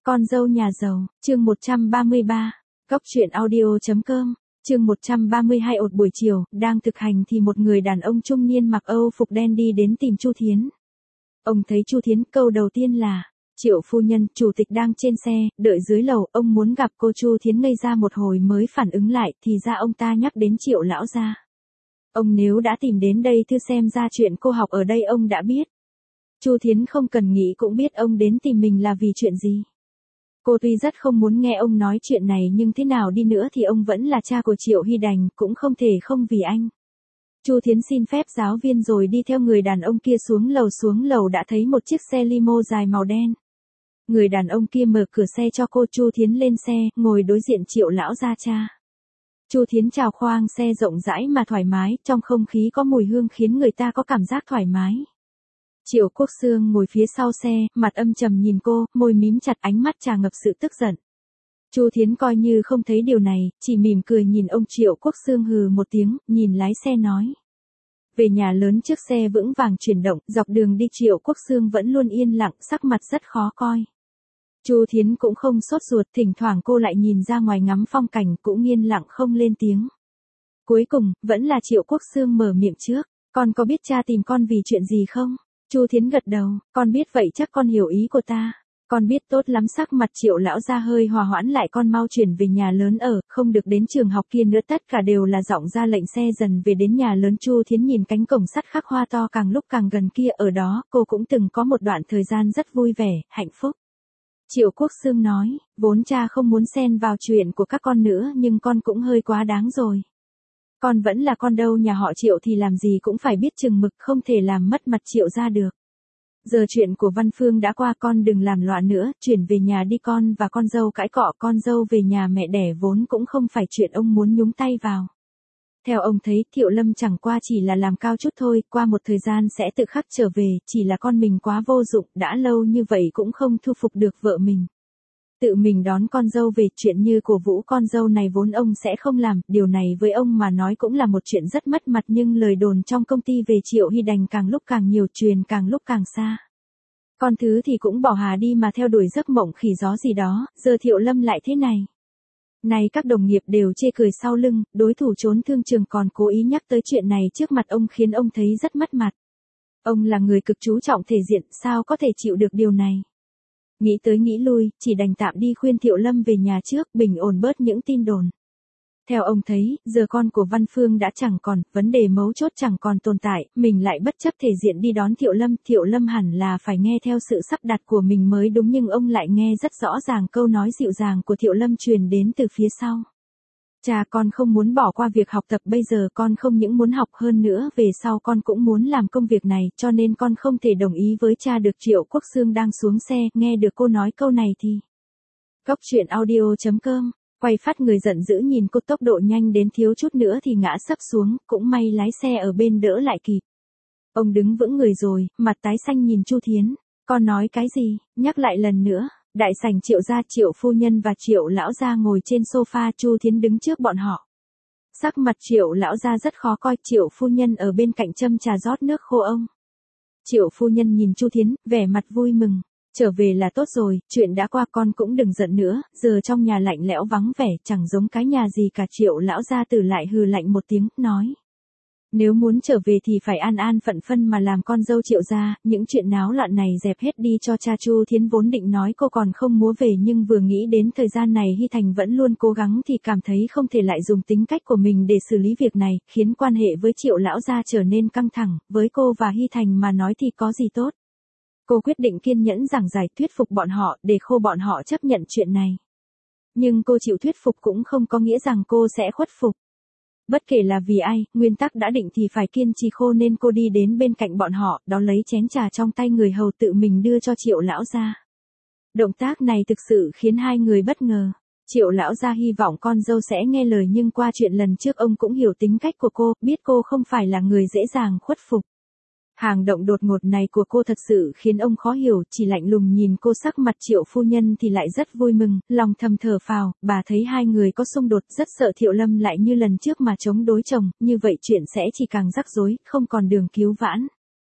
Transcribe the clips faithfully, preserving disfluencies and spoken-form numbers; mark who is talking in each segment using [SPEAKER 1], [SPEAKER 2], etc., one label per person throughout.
[SPEAKER 1] Con dâu nhà giàu, chương một trăm ba mươi ba, Cóc truyện audio chấm com, chương một trăm ba mươi hai. Ột buổi chiều, đang thực hành thì một người đàn ông trung niên mặc Âu phục đen đi đến tìm Chu Thiến. Ông thấy Chu Thiến, câu đầu tiên là, Triệu phu nhân, chủ tịch đang trên xe, đợi dưới lầu, ông muốn gặp cô. Chu Thiến ngây ra một hồi mới phản ứng lại, thì ra ông ta nhắc đến Triệu lão gia. Ông nếu đã tìm đến đây thưa xem ra chuyện cô học ở đây ông đã biết. Chu Thiến không cần nghĩ cũng biết ông đến tìm mình là vì chuyện gì. Cô tuy rất không muốn nghe ông nói chuyện này nhưng thế nào đi nữa thì ông vẫn là cha của Triệu Hy Đành, cũng không thể không vì anh. Chu Thiến xin phép giáo viên rồi đi theo người đàn ông kia xuống lầu. Xuống lầu đã thấy một chiếc xe limo dài màu đen. Người đàn ông kia mở cửa xe cho cô. Chu Thiến lên xe, ngồi đối diện Triệu lão gia cha. Chu Thiến chào khoang xe rộng rãi mà thoải mái, trong không khí có mùi hương khiến người ta có cảm giác thoải mái. Triệu Quốc Xương ngồi phía sau xe, mặt âm trầm nhìn cô, môi mím chặt, ánh mắt tràn ngập sự tức giận. Chu Thiến coi như không thấy điều này, chỉ mỉm cười nhìn ông Triệu Quốc Xương hừ một tiếng, nhìn lái xe nói. Về nhà lớn chiếc xe vững vàng chuyển động, dọc đường đi Triệu Quốc Xương vẫn luôn yên lặng, sắc mặt rất khó coi. Chu Thiến cũng không sốt ruột, thỉnh thoảng cô lại nhìn ra ngoài ngắm phong cảnh, cũng yên lặng không lên tiếng. Cuối cùng, vẫn là Triệu Quốc Xương mở miệng trước, con có biết cha tìm con vì chuyện gì không? Chu Thiến gật đầu, con biết vậy chắc con hiểu ý của ta. Con biết tốt lắm. Sắc mặt Triệu lão gia hơi hòa hoãn lại, con mau chuyển về nhà lớn ở, không được đến trường học kia nữa. Tất cả đều là giọng ra lệnh. Xe dần về đến nhà lớn. Chu Thiến nhìn cánh cổng sắt khắc hoa to càng lúc càng gần kia, ở đó cô cũng từng có một đoạn thời gian rất vui vẻ, hạnh phúc. Triệu Quốc Xương nói, vốn cha không muốn xen vào chuyện của các con nữa nhưng con cũng hơi quá đáng rồi. Con vẫn là con dâu nhà họ Triệu thì làm gì cũng phải biết chừng mực, không thể làm mất mặt Triệu gia được. Giờ chuyện của Văn Phương đã qua, con đừng làm loạn nữa, chuyển về nhà đi. Con và con dâu cãi cọ, con dâu về nhà mẹ đẻ vốn cũng không phải chuyện ông muốn nhúng tay vào. Theo ông thấy, Thiệu Lâm chẳng qua chỉ là làm cao chút thôi, qua một thời gian sẽ tự khắc trở về, chỉ là con mình quá vô dụng, đã lâu như vậy cũng không thu phục được vợ mình. Tự mình đón con dâu về, chuyện như cổ vũ con dâu này vốn ông sẽ không làm, điều này với ông mà nói cũng là một chuyện rất mất mặt, nhưng lời đồn trong công ty về Triệu Hy Đành càng lúc càng nhiều, truyền càng lúc càng xa. Con thứ thì cũng bỏ hà đi mà theo đuổi giấc mộng khỉ gió gì đó, giờ Thiệu Lâm lại thế này. Này các đồng nghiệp đều chê cười sau lưng, đối thủ trốn thương trường còn cố ý nhắc tới chuyện này trước mặt ông khiến ông thấy rất mất mặt. Ông là người cực chú trọng thể diện, sao có thể chịu được điều này. Nghĩ tới nghĩ lui, chỉ đành tạm đi khuyên Thiệu Lâm về nhà trước, bình ổn bớt những tin đồn. Theo ông thấy, giờ con của Văn Phương đã chẳng còn, vấn đề mấu chốt chẳng còn tồn tại, mình lại bất chấp thể diện đi đón Thiệu Lâm. Thiệu Lâm hẳn là phải nghe theo sự sắp đặt của mình mới đúng, nhưng ông lại nghe rất rõ ràng câu nói dịu dàng của Thiệu Lâm truyền đến từ phía sau. Cha, con không muốn bỏ qua việc học tập, bây giờ con không những muốn học hơn nữa, về sau con cũng muốn làm công việc này, cho nên con không thể đồng ý với cha được. Triệu Quốc Xương đang xuống xe, nghe được cô nói câu này thì. Cóc truyện audio chấm com, quay phát người giận dữ nhìn cô, tốc độ nhanh đến thiếu chút nữa thì ngã sấp xuống, cũng may lái xe ở bên đỡ lại kịp. Ông đứng vững người rồi, mặt tái xanh nhìn Chu Thiến, con nói cái gì, nhắc lại lần nữa. Đại sảnh Triệu gia, Triệu phu nhân và Triệu lão gia ngồi trên sofa, Chu Thiến đứng trước bọn họ. Sắc mặt Triệu lão gia rất khó coi, Triệu phu nhân ở bên cạnh châm trà rót nước khô ông. Triệu phu nhân nhìn Chu Thiến, vẻ mặt vui mừng, trở về là tốt rồi, chuyện đã qua con cũng đừng giận nữa, giờ trong nhà lạnh lẽo vắng vẻ, chẳng giống cái nhà gì cả. Triệu lão gia tử lại hừ lạnh một tiếng, nói. Nếu muốn trở về thì phải an an phận phân mà làm con dâu Triệu gia, những chuyện náo loạn này dẹp hết đi cho cha. Chu Thiến vốn định nói cô còn không múa về, nhưng vừa nghĩ đến thời gian này Hy Thành vẫn luôn cố gắng thì cảm thấy không thể lại dùng tính cách của mình để xử lý việc này, khiến quan hệ với Triệu lão gia trở nên căng thẳng, với cô và Hy Thành mà nói thì có gì tốt. Cô quyết định kiên nhẫn giảng giải thuyết phục bọn họ, để khô bọn họ chấp nhận chuyện này. Nhưng cô chịu thuyết phục cũng không có nghĩa rằng cô sẽ khuất phục. Bất kể là vì ai, nguyên tắc đã định thì phải kiên trì khô, nên cô đi đến bên cạnh bọn họ, đó lấy chén trà trong tay người hầu tự mình đưa cho Triệu lão gia. Động tác này thực sự khiến hai người bất ngờ. Triệu lão gia hy vọng con dâu sẽ nghe lời, nhưng qua chuyện lần trước ông cũng hiểu tính cách của cô, biết cô không phải là người dễ dàng khuất phục. Hành động đột ngột này của cô thật sự khiến ông khó hiểu, chỉ lạnh lùng nhìn cô. Sắc mặt Triệu phu nhân thì lại rất vui mừng, lòng thầm thở phào, bà thấy hai người có xung đột, rất sợ Thiệu Lâm lại như lần trước mà chống đối chồng, như vậy chuyện sẽ chỉ càng rắc rối, không còn đường cứu vãn.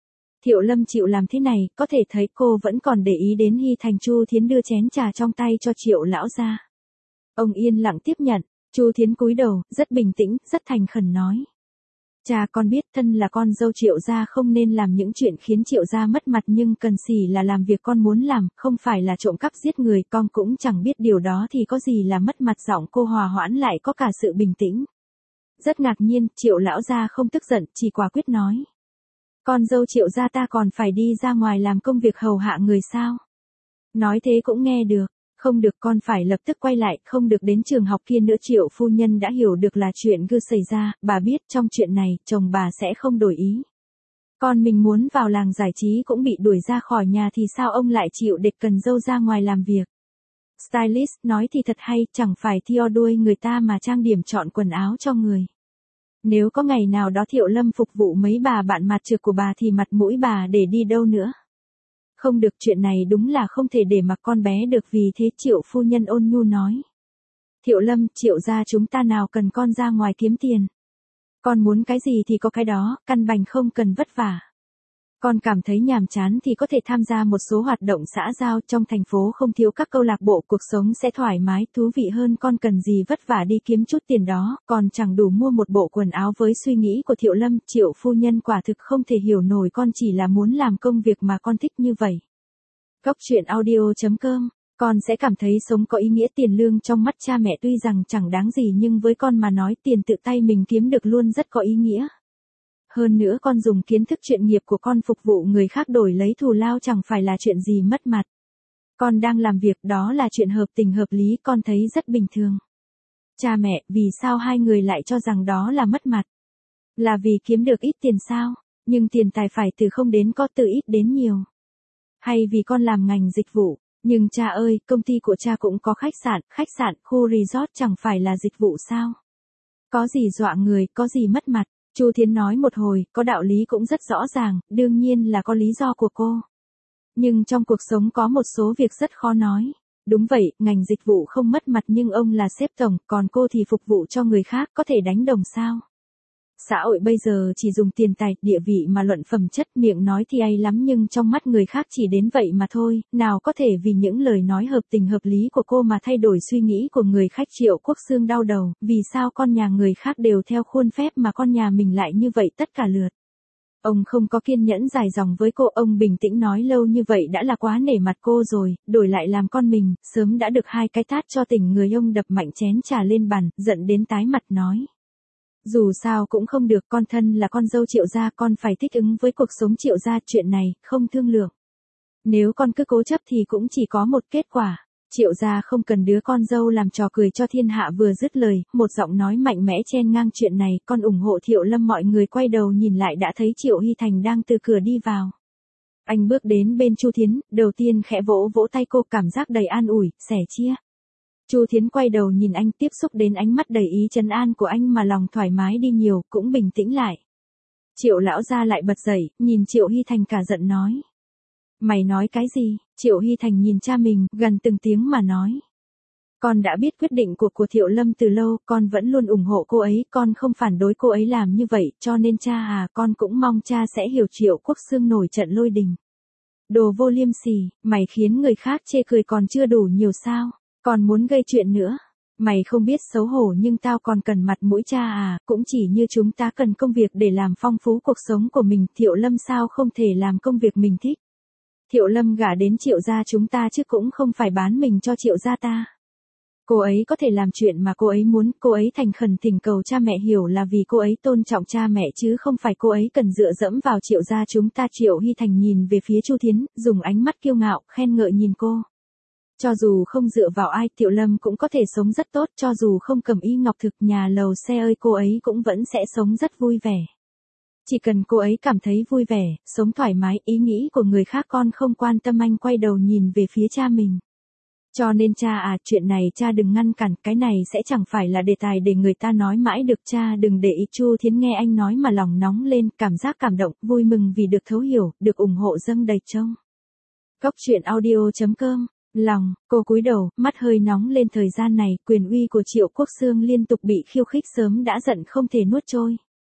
[SPEAKER 1] Thiệu Lâm chịu làm thế này, có thể thấy cô vẫn còn để ý đến Hy Thành. Chu Thiến đưa chén trà trong tay cho Triệu lão gia. Ông yên lặng tiếp nhận, Chu Thiến cúi đầu, rất bình tĩnh, rất thành khẩn nói. Cha con biết thân là con dâu Triệu gia không nên làm những chuyện khiến Triệu gia mất mặt, nhưng cần gì là làm việc con muốn làm, không phải là trộm cắp giết người, con cũng chẳng biết điều đó thì có gì là mất mặt. Giọng cô hòa hoãn lại có cả sự bình tĩnh. Rất ngạc nhiên, Triệu lão gia không tức giận, chỉ quả quyết nói. Con dâu Triệu gia ta còn phải đi ra ngoài làm công việc hầu hạ người sao? Nói thế cũng nghe được. Không được, con phải lập tức quay lại, không được đến trường học kia nữa. Triệu phu nhân đã hiểu được là chuyện gư xảy ra, bà biết trong chuyện này, chồng bà sẽ không đổi ý. Con mình muốn vào làng giải trí cũng bị đuổi ra khỏi nhà thì sao ông lại chịu để cần dâu ra ngoài làm việc? Stylist, nói thì thật hay, chẳng phải theo đuôi người ta mà trang điểm chọn quần áo cho người. Nếu có ngày nào đó Thiệu Lâm phục vụ mấy bà bạn mặt trược của bà thì mặt mũi bà để đi đâu nữa? Không được, chuyện này đúng là không thể để mặc con bé được, vì thế Triệu phu nhân ôn nhu nói. Thiệu Lâm, Triệu gia chúng ta nào cần con ra ngoài kiếm tiền. Con muốn cái gì thì có cái đó, căn bản không cần vất vả. Con cảm thấy nhàm chán thì có thể tham gia một số hoạt động xã giao, trong thành phố không thiếu các câu lạc bộ, cuộc sống sẽ thoải mái, thú vị hơn. Con cần gì vất vả đi kiếm chút tiền đó, còn chẳng đủ mua một bộ quần áo. Với suy nghĩ của Thiệu Lâm, Triệu phu nhân quả thực không thể hiểu nổi, con chỉ là muốn làm công việc mà con thích như vậy. Góc truyện audio chấm com, con sẽ cảm thấy sống có ý nghĩa. Tiền lương trong mắt cha mẹ tuy rằng chẳng đáng gì, nhưng với con mà nói, tiền tự tay mình kiếm được luôn rất có ý nghĩa. Hơn nữa con dùng kiến thức chuyên nghiệp của con phục vụ người khác đổi lấy thù lao chẳng phải là chuyện gì mất mặt. Con đang làm việc, đó là chuyện hợp tình hợp lý, con thấy rất bình thường. Cha mẹ, vì sao hai người lại cho rằng đó là mất mặt? Là vì kiếm được ít tiền sao? Nhưng tiền tài phải từ không đến có, từ ít đến nhiều. Hay vì con làm ngành dịch vụ? Nhưng cha ơi, công ty của cha cũng có khách sạn, khách sạn, khu resort chẳng phải là dịch vụ sao? Có gì dọa người, có gì mất mặt? Chu Thiến nói một hồi, có đạo lý cũng rất rõ ràng, đương nhiên là có lý do của cô. Nhưng trong cuộc sống có một số việc rất khó nói. Đúng vậy, ngành dịch vụ không mất mặt, nhưng ông là sếp tổng, còn cô thì phục vụ cho người khác, có thể đánh đồng sao? Xã hội bây giờ chỉ dùng tiền tài, địa vị mà luận phẩm chất, miệng nói thì hay lắm nhưng trong mắt người khác chỉ đến vậy mà thôi, nào có thể vì những lời nói hợp tình hợp lý của cô mà thay đổi suy nghĩ của người khách. Triệu Quốc Xương đau đầu, vì sao con nhà người khác đều theo khuôn phép mà con nhà mình lại như vậy tất cả lượt. Ông không có kiên nhẫn dài dòng với cô, ông bình tĩnh nói lâu như vậy đã là quá nể mặt cô rồi, đổi lại làm con mình, sớm đã được hai cái tát cho tỉnh người. Ông đập mạnh chén trà lên bàn, giận đến tái mặt nói. Dù sao cũng không được, con thân là con dâu Triệu gia, con phải thích ứng với cuộc sống Triệu gia, chuyện này không thương lượng. Nếu con cứ cố chấp thì cũng chỉ có một kết quả. Triệu gia không cần đứa con dâu làm trò cười cho thiên hạ. Vừa dứt lời, một giọng nói mạnh mẽ chen ngang, chuyện này con ủng hộ Thiệu Lâm. Mọi người quay đầu nhìn lại đã thấy Triệu Hy Thành đang từ cửa đi vào. Anh bước đến bên Chu Thiến, đầu tiên khẽ vỗ vỗ tay cô, cảm giác đầy an ủi, sẻ chia. Chu Thiến quay đầu nhìn anh, tiếp xúc đến ánh mắt đầy ý trấn an của anh mà lòng thoải mái đi nhiều, cũng bình tĩnh lại. Triệu lão gia lại bật dậy, nhìn Triệu Hy Thành cả giận nói. Mày nói cái gì? Triệu Hy Thành nhìn cha mình, gần từng tiếng mà nói. Con đã biết quyết định của của Thiệu Lâm từ lâu, con vẫn luôn ủng hộ cô ấy, con không phản đối cô ấy làm như vậy, cho nên cha à, con cũng mong cha sẽ hiểu. Triệu Quốc Xương nổi trận lôi đình. Đồ vô liêm sỉ, mày khiến người khác chê cười còn chưa đủ nhiều sao? Còn muốn gây chuyện nữa. Mày không biết xấu hổ, nhưng tao còn cần mặt mũi cha à, cũng chỉ như chúng ta cần công việc để làm phong phú cuộc sống của mình. Thiệu Lâm sao không thể làm công việc mình thích? Thiệu Lâm gả đến Triệu gia chúng ta chứ cũng không phải bán mình cho Triệu gia ta. Cô ấy có thể làm chuyện mà cô ấy muốn, cô ấy thành khẩn thỉnh cầu cha mẹ hiểu là vì cô ấy tôn trọng cha mẹ chứ không phải cô ấy cần dựa dẫm vào Triệu gia chúng ta. Triệu Hy Thành nhìn về phía Chu Thiến, dùng ánh mắt kiêu ngạo, khen ngợi nhìn cô. Cho dù không dựa vào ai, Thiệu Lâm cũng có thể sống rất tốt, cho dù không cầm y ngọc thực, nhà lầu xe ơi, cô ấy cũng vẫn sẽ sống rất vui vẻ. Chỉ cần cô ấy cảm thấy vui vẻ, sống thoải mái, ý nghĩ của người khác con không quan tâm. Anh quay đầu nhìn về phía cha mình. Cho nên cha à, chuyện này cha đừng ngăn cản, cái này sẽ chẳng phải là đề tài để người ta nói mãi được, cha đừng để ý. Chu Thiến nghe anh nói mà lòng nóng lên, cảm giác cảm động, vui mừng vì được thấu hiểu, được ủng hộ dâng đầy trông. Góc truyện audio chấm com. Lòng, cô cúi đầu, mắt hơi nóng lên. Thời gian này, quyền uy của Triệu Quốc Xương liên tục bị khiêu khích, sớm đã giận không thể nuốt trôi.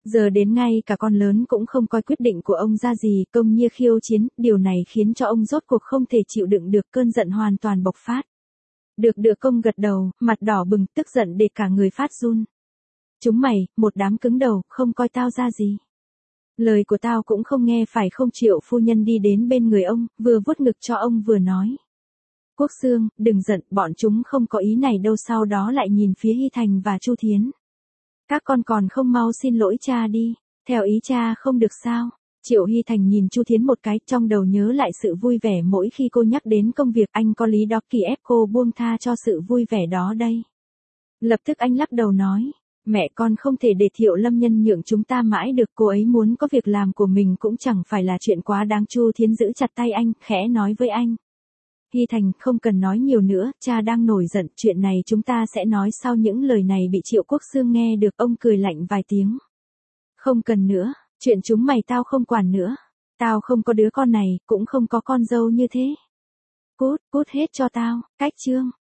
[SPEAKER 1] Giờ đến ngay cả con lớn cũng không coi quyết định của ông ra gì, công nhiên khiêu chiến, điều này khiến cho ông rốt cuộc không thể chịu đựng được, cơn giận hoàn toàn bộc phát. Được được công gật đầu, mặt đỏ bừng, tức giận để cả người phát run. Chúng mày, một đám cứng đầu, không coi tao ra gì. Lời của tao cũng không nghe phải không? Triệu phu nhân đi đến bên người ông, vừa vuốt ngực cho ông vừa nói. Quốc Xương, đừng giận, bọn chúng không có ý này đâu. Sau đó lại nhìn phía Hy Thành và Chu Thiến. Các con còn không mau xin lỗi cha đi, theo ý cha không được sao? Triệu Hy Thành nhìn Chu Thiến một cái, trong đầu nhớ lại sự vui vẻ mỗi khi cô nhắc đến công việc, anh có lý đó, kỳ ép cô buông tha cho sự vui vẻ đó đây. Lập tức anh lắc đầu nói, mẹ con không thể để Thiệu Lâm Nhân nhượng chúng ta mãi được, cô ấy muốn có việc làm của mình cũng chẳng phải là chuyện quá đáng. Chu Thiến giữ chặt tay anh, khẽ nói với anh. Hy Thành, không cần nói nhiều nữa, cha đang nổi giận, chuyện này chúng ta sẽ nói sau. Những lời này bị Triệu Quốc Xương nghe được, ông cười lạnh vài tiếng. Không cần nữa, chuyện chúng mày tao không quản nữa. Tao không có đứa con này, cũng không có con dâu như thế. Cút, cút hết cho tao, cách chương.